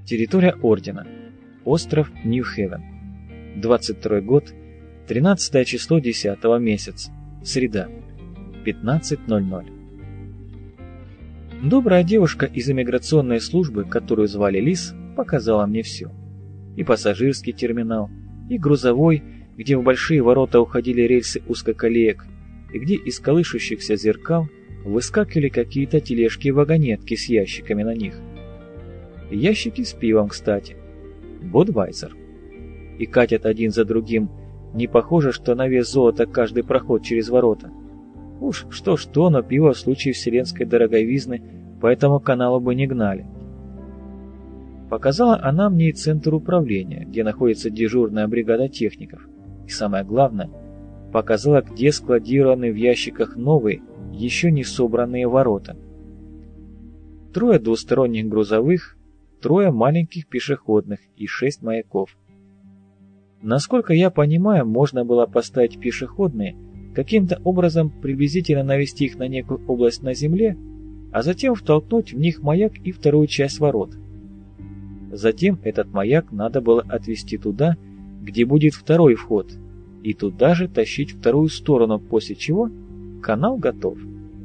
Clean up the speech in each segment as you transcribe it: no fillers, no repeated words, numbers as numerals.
Территория Ордена. Остров Нью-Хевен. 22 год, 13 число 10 месяца. Среда. 15:00. Добрая девушка из иммиграционной службы, которую звали Лиз, показала мне все. И пассажирский терминал, и грузовой, где в большие ворота уходили рельсы узкоколеек, и где из колышущихся зеркал выскакивали какие-то тележки и вагонетки с ящиками на них. Ящики с пивом, кстати. Будвайзер. И катят один за другим. Не похоже, что на вес золота каждый проход через ворота. Уж что-что, но пиво в случае вселенской дороговизны по этому каналу бы не гнали. Показала она мне и центр управления, где находится дежурная бригада техников. И самое главное, показала, где складированы в ящиках новые, еще не собранные ворота. 3 двусторонних грузовых, 3 маленьких пешеходных и 6 маяков. Насколько я понимаю, можно было поставить пешеходные, каким-то образом приблизительно навести их на некую область на земле, а затем втолкнуть в них маяк и вторую часть ворот. Затем этот маяк надо было отвести туда, где будет второй вход, и туда же тащить вторую сторону, после чего канал готов.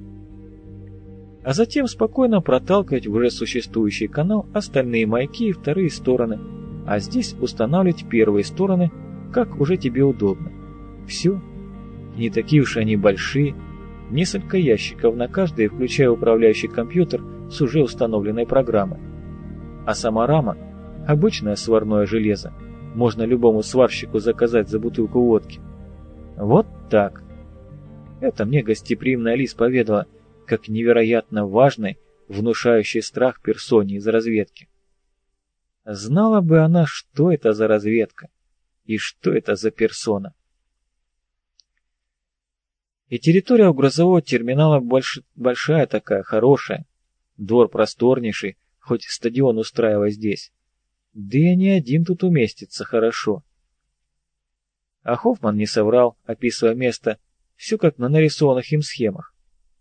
А затем спокойно проталкивать в уже существующий канал остальные маяки и вторые стороны, а здесь устанавливать первые стороны, как уже тебе удобно. Все. Не такие уж они большие. Несколько ящиков на каждый, включая управляющий компьютер с уже установленной программой. А сама рама – обычное сварное железо. Можно любому сварщику заказать за бутылку водки. Вот так. Это мне гостеприимная Лиз поведала, как невероятно важной, внушающей страх персоне из разведки. Знала бы она, что это за разведка и что это за персона. И территория у грузового терминала большая такая, хорошая. Двор просторнейший, хоть стадион устраивай здесь. Да и не один тут уместится хорошо. А Хоффман не соврал, описывая место, все как на нарисованных им схемах.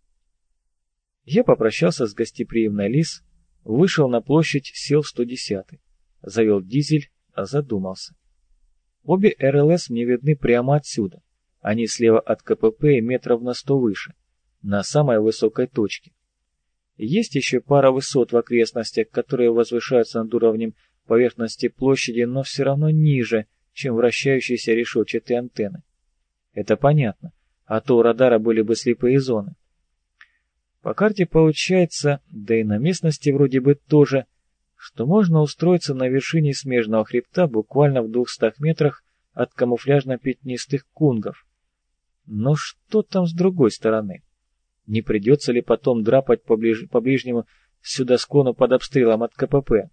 Я попрощался с гостеприимной Лиз, вышел на площадь, сел в 110-й, завел дизель, задумался. Обе РЛС мне видны прямо отсюда. Они слева от КПП и метров на 100 выше, на самой высокой точке. Есть еще пара высот в окрестностях, которые возвышаются над уровнем поверхности площади, но все равно ниже, чем вращающиеся решетчатые антенны. Это понятно, а то у радара были бы слепые зоны. По карте получается, да и на местности вроде бы тоже, что можно устроиться на вершине смежного хребта буквально в 200 метрах от камуфляжно-пятнистых кунгов. Но что там с другой стороны? Не придется ли потом драпать по ближнему сюда склону под обстрелом от КПП?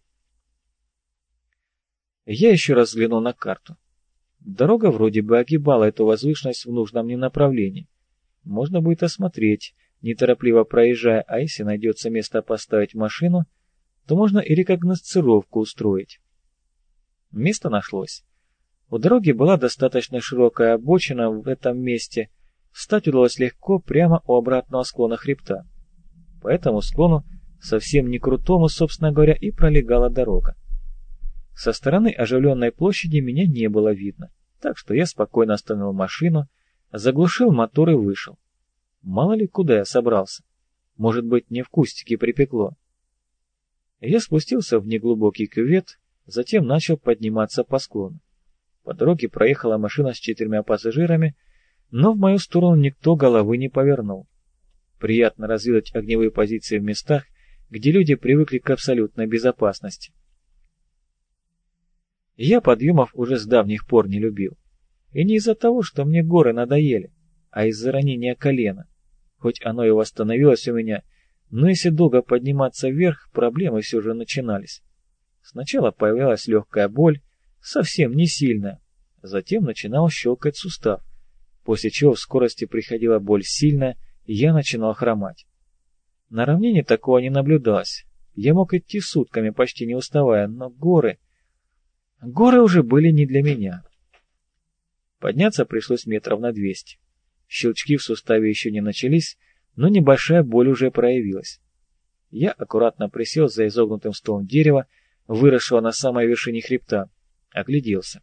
Я еще раз взглянул на карту. Дорога вроде бы огибала эту возвышенность в нужном мне направлении. Можно будет осмотреть, неторопливо проезжая, а если найдется место поставить машину, то можно и рекогносцировку устроить. Место нашлось. У дороги была достаточно широкая обочина в этом месте, встать удалось легко прямо у обратного склона хребта. По этому склону, совсем не крутому, собственно говоря, и пролегала дорога. Со стороны оживленной площади меня не было видно, так что я спокойно остановил машину, заглушил мотор и вышел. Мало ли куда я собрался. Может быть, мне в кустике припекло. Я спустился в неглубокий кювет, затем начал подниматься по склону. По дороге проехала машина с 4 пассажирами, но в мою сторону никто головы не повернул. Приятно разведать огневые позиции в местах, где люди привыкли к абсолютной безопасности. Я подъемов уже с давних пор не любил. И не из-за того, что мне горы надоели, а из-за ранения колена. Хоть оно и восстановилось у меня, но если долго подниматься вверх, проблемы все же начинались. Сначала появлялась легкая боль, совсем не сильная, затем начинал щелкать сустав, после чего в скорости приходила боль сильная, и я начинал хромать. На равнине такого не наблюдалось, я мог идти сутками, почти не уставая, но горы уже были не для меня. Подняться пришлось метров на 200. Щелчки в суставе еще не начались, но небольшая боль уже проявилась. Я аккуратно присел за изогнутым стволом дерева, выросшего на самой вершине хребта. Огляделся.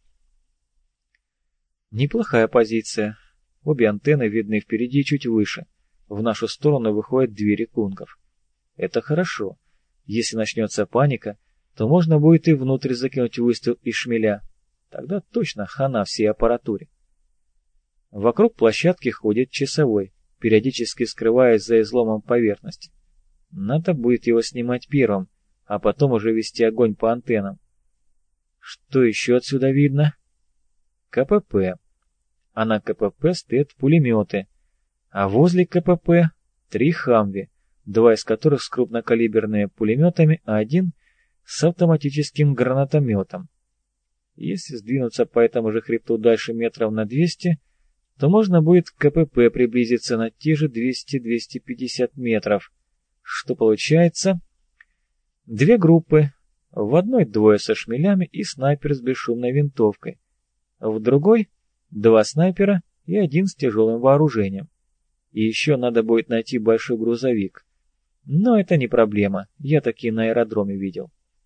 Неплохая позиция. Обе антенны видны впереди и чуть выше. В нашу сторону выходят двери кунгов. Это хорошо. Если начнется паника, то можно будет и внутрь закинуть выстрел из шмеля. Тогда точно хана всей аппаратуре. Вокруг площадки ходит часовой, периодически скрываясь за изломом поверхности. Надо будет его снимать первым, а потом уже вести огонь по антеннам. Что еще отсюда видно? КПП. А на КПП стоят пулеметы, а возле КПП 3 «Хамви», 2 из которых с крупнокалиберными пулеметами, а 1 с автоматическим гранатометом. Если сдвинуться по этому же хребту дальше метров на 200, то можно будет к КПП приблизиться на те же 200-250 метров, что получается 2 группы, в одной 2 со шмелями и снайпер с бесшумной винтовкой, в другой 2 снайпера и 1 с тяжелым вооружением. И еще надо будет найти большой грузовик. Но это не проблема, я такие на аэродроме видел.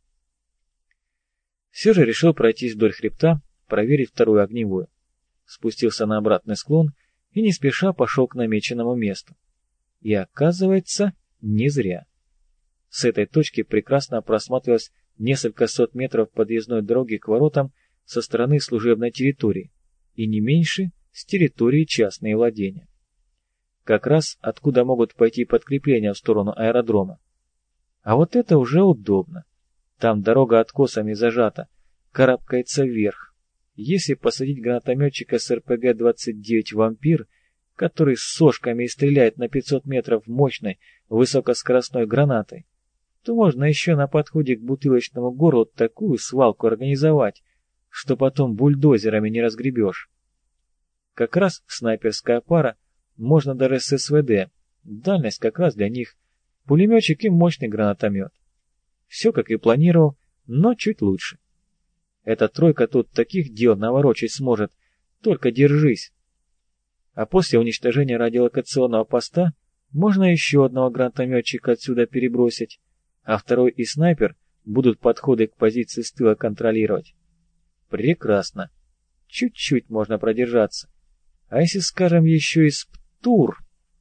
Все же решил пройтись вдоль хребта, проверить вторую огневую. Спустился на обратный склон и не спеша пошел к намеченному месту. И оказывается, не зря. С этой точки прекрасно просматривалось несколько сот метров подъездной дороги к воротам со стороны служебной территории, и не меньше с территории частные владения. Как раз откуда могут пойти подкрепления в сторону аэродрома. А вот это уже удобно. Там дорога откосами зажата, карабкается вверх. Если посадить гранатометчика с РПГ-29 «Вампир», который с сошками и стреляет на 500 метров мощной высокоскоростной гранатой, то можно еще на подходе к бутылочному горлу такую свалку организовать, что потом бульдозерами не разгребешь. Как раз снайперская пара, можно даже с СВД, дальность как раз для них, пулеметчик и мощный гранатомет. Все как и планировал, но чуть лучше. Эта тройка тут таких дел наворочить сможет, только держись. А после уничтожения радиолокационного поста можно еще одного гранатометчика отсюда перебросить, а второй и снайпер будут подходы к позиции с тыла контролировать. Прекрасно. Чуть-чуть можно продержаться. А если, скажем, еще и с ПТУР?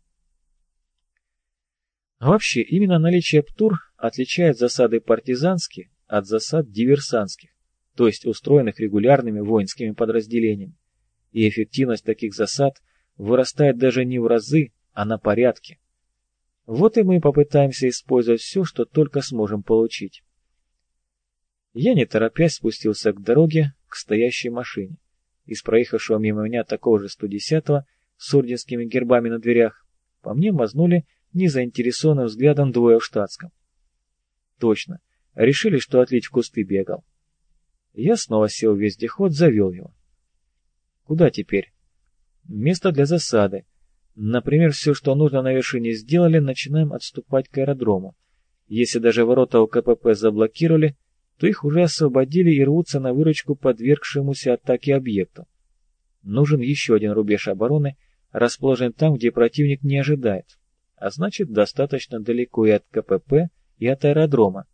Вообще, именно наличие ПТУР отличает засады партизанские от засад диверсантских, то есть устроенных регулярными воинскими подразделениями. И эффективность таких засад вырастает даже не в разы, а на порядке. Вот и мы попытаемся использовать все, что только сможем получить. Я не торопясь спустился к дороге, к стоящей машине. Из проехавшего мимо меня такого же 110-го с орденскими гербами на дверях по мне мазнули незаинтересованным взглядом 2 в штатском. Точно, решили, что отлить в кусты бегал. Я снова сел в вездеход, завел его. Куда теперь? Место для засады. Например, все, что нужно на вершине сделали, начинаем отступать к аэродрому. Если даже ворота у КПП заблокировали, то их уже освободили и рвутся на выручку подвергшемуся атаке объекту. Нужен еще один рубеж обороны, расположен там, где противник не ожидает, а значит достаточно далеко и от КПП, и от аэродрома.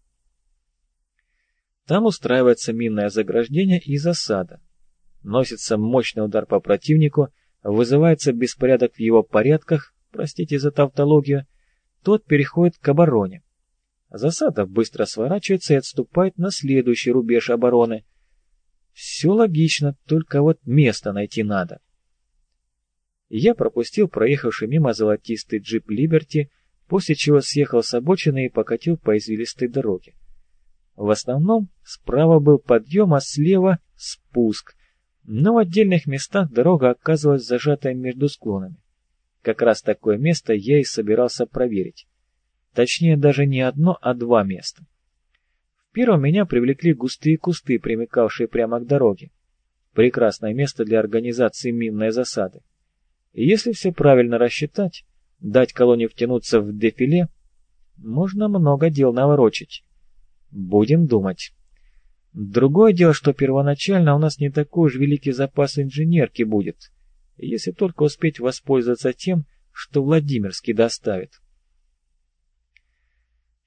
Там устраивается минное заграждение и засада. Носится мощный удар по противнику, вызывается беспорядок в его порядках, простите за тавтологию, тот переходит к обороне. Засада быстро сворачивается и отступает на следующий рубеж обороны. Все логично, только вот место найти надо. Я пропустил проехавший мимо золотистый джип «Либерти», после чего съехал с обочины и покатил по извилистой дороге. В основном справа был подъем, а слева спуск, но в отдельных местах дорога оказывалась зажатой между склонами. Как раз такое место я и собирался проверить. Точнее, даже не одно, а 2 места. В первом меня привлекли густые кусты, примыкавшие прямо к дороге. Прекрасное место для организации минной засады. И если все правильно рассчитать, дать колонне втянуться в дефиле, можно много дел наворочить. Будем думать. Другое дело, что первоначально у нас не такой уж великий запас инженерки будет, если только успеть воспользоваться тем, что Владимирский доставит.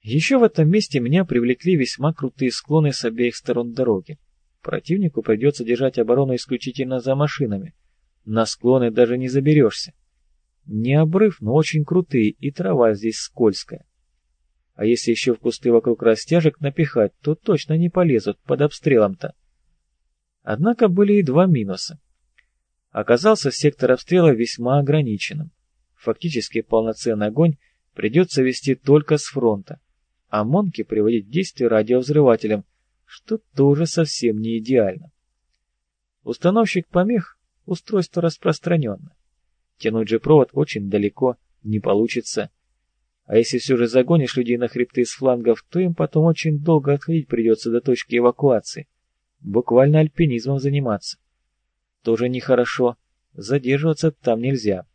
Еще в этом месте меня привлекли весьма крутые склоны с обеих сторон дороги. Противнику придется держать оборону исключительно за машинами. На склоны даже не заберешься. Не обрыв, но очень крутые, и трава здесь скользкая. А если еще в кусты вокруг растяжек напихать, то точно не полезут под обстрелом-то. Однако были и два минуса. Оказался сектор обстрела весьма ограниченным. Фактически полноценный огонь придется вести только с фронта, а монки приводить в действие радиовзрывателем, что тоже совсем не идеально. Установщик помех – устройство распространенное. Тянуть же провод очень далеко не получится. А если все же загонишь людей на хребты с флангов, то им потом очень долго отходить придется до точки эвакуации. Буквально альпинизмом заниматься. Тоже нехорошо. Задерживаться там нельзя.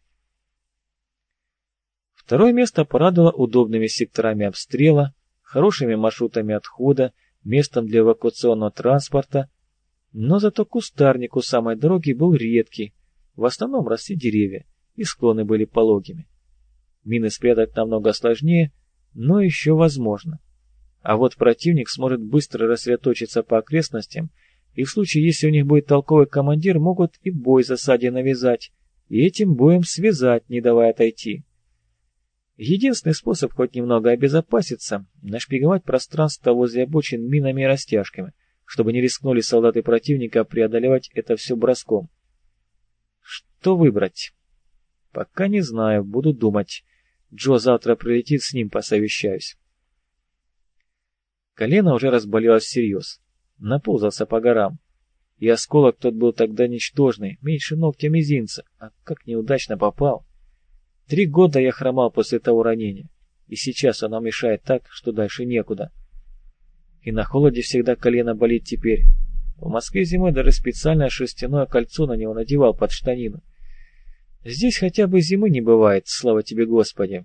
Второе место порадовало удобными секторами обстрела, хорошими маршрутами отхода, местом для эвакуационного транспорта, но зато кустарник у самой дороги был редкий, в основном росли деревья, и склоны были пологими. Мины спрятать намного сложнее, но еще возможно. А вот противник сможет быстро рассредоточиться по окрестностям, и в случае, если у них будет толковый командир, могут и бой засаде навязать, и этим боем связать, не давая отойти. Единственный способ хоть немного обезопаситься – нашпиговать пространство возле обочин минами и растяжками, чтобы не рискнули солдаты противника преодолевать это все броском. Что выбрать? Пока не знаю, буду думать. Джо завтра прилетит, с ним посовещаюсь. Колено уже разболелось всерьез. Наползался по горам. И осколок тот был тогда ничтожный, меньше ногтя мизинца, а как неудачно попал. 3 года я хромал после того ранения, и сейчас оно мешает так, что дальше некуда. И на холоде всегда колено болит теперь. В Москве зимой даже специальное шерстяное кольцо на него надевал под штанину. Здесь хотя бы зимы не бывает, слава тебе, Господи.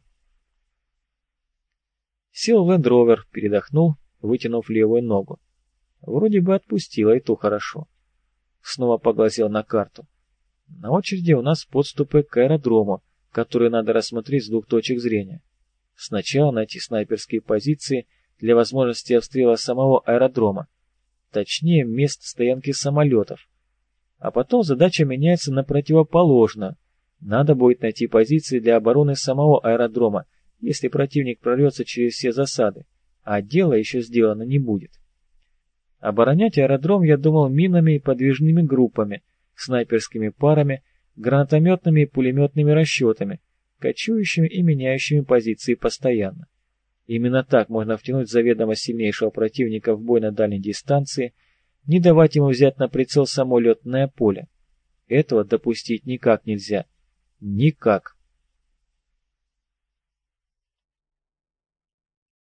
Сел в Land Rover, передохнул, вытянув левую ногу. Вроде бы отпустила, и то хорошо. Снова поглазел на карту. На очереди у нас подступы к аэродрому, которые надо рассмотреть с 2 точек зрения. Сначала найти снайперские позиции для возможности обстрела самого аэродрома, точнее мест стоянки самолетов. А потом задача меняется на противоположную. Надо будет найти позиции для обороны самого аэродрома, если противник прорвется через все засады, а дело еще сделано не будет. Оборонять аэродром я думал минами и подвижными группами, снайперскими парами, гранатометными и пулеметными расчетами, кочующими и меняющими позиции постоянно. Именно так можно втянуть заведомо сильнейшего противника в бой на дальней дистанции, не давать ему взять на прицел само летное поле. Этого допустить никак нельзя. Никак.